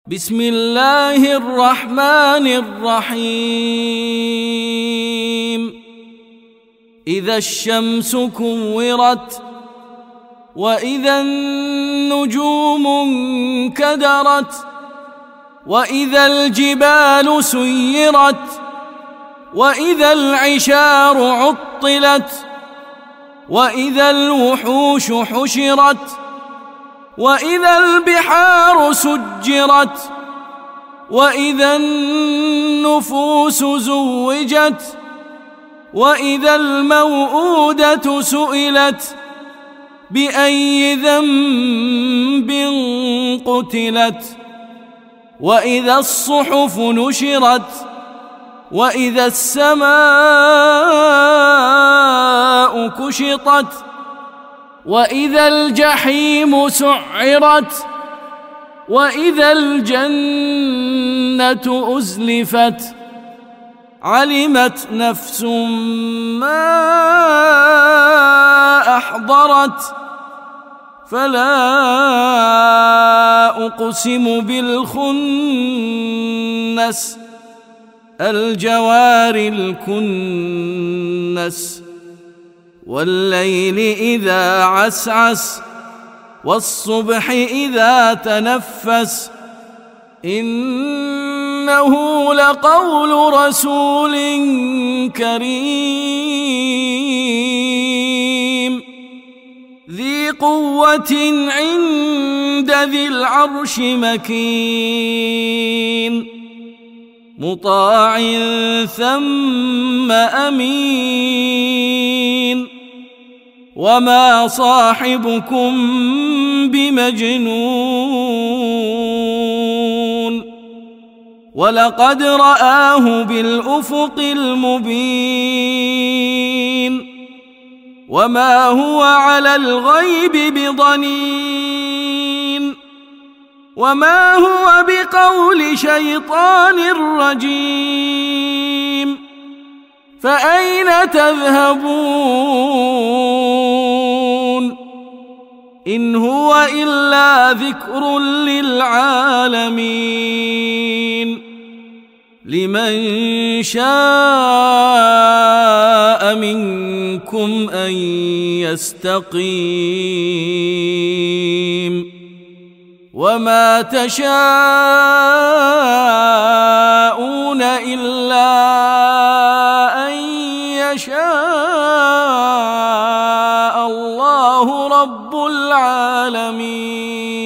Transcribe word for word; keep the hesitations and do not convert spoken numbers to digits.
بسم الله الرحمن الرحيم إذا الشمس كورت وإذا النجوم انكدرت وإذا الجبال سيرت وإذا العشار عطلت وإذا الوحوش حشرت وإذا البحار سجرت وإذا النفوس زوجت وإذا الموءودة سئلت بأي ذنب قتلت وإذا الصحف نشرت وإذا السماء كشطت وإذا الجحيم سعرت وإذا الجنة أزلفت علمت نفس ما أحضرت فلا أقسم بالخنس الجوار الكنس والليل إذا عسعس والصبح إذا تنفس إنه لقول رسول كريم ذي قوة عند ذي العرش مكين مطاع ثم أمين وما صاحبكم بمجنون ولقد رآه بالأفق المبين وما هو على الغيب بضنين وما هو بقول شيطان رجيم فأين تذهبون إن هو إلا ذكر للعالمين لمن شاء منكم أن يستقيم وما تشاءون إلا أن يشاء الله رب العالمين.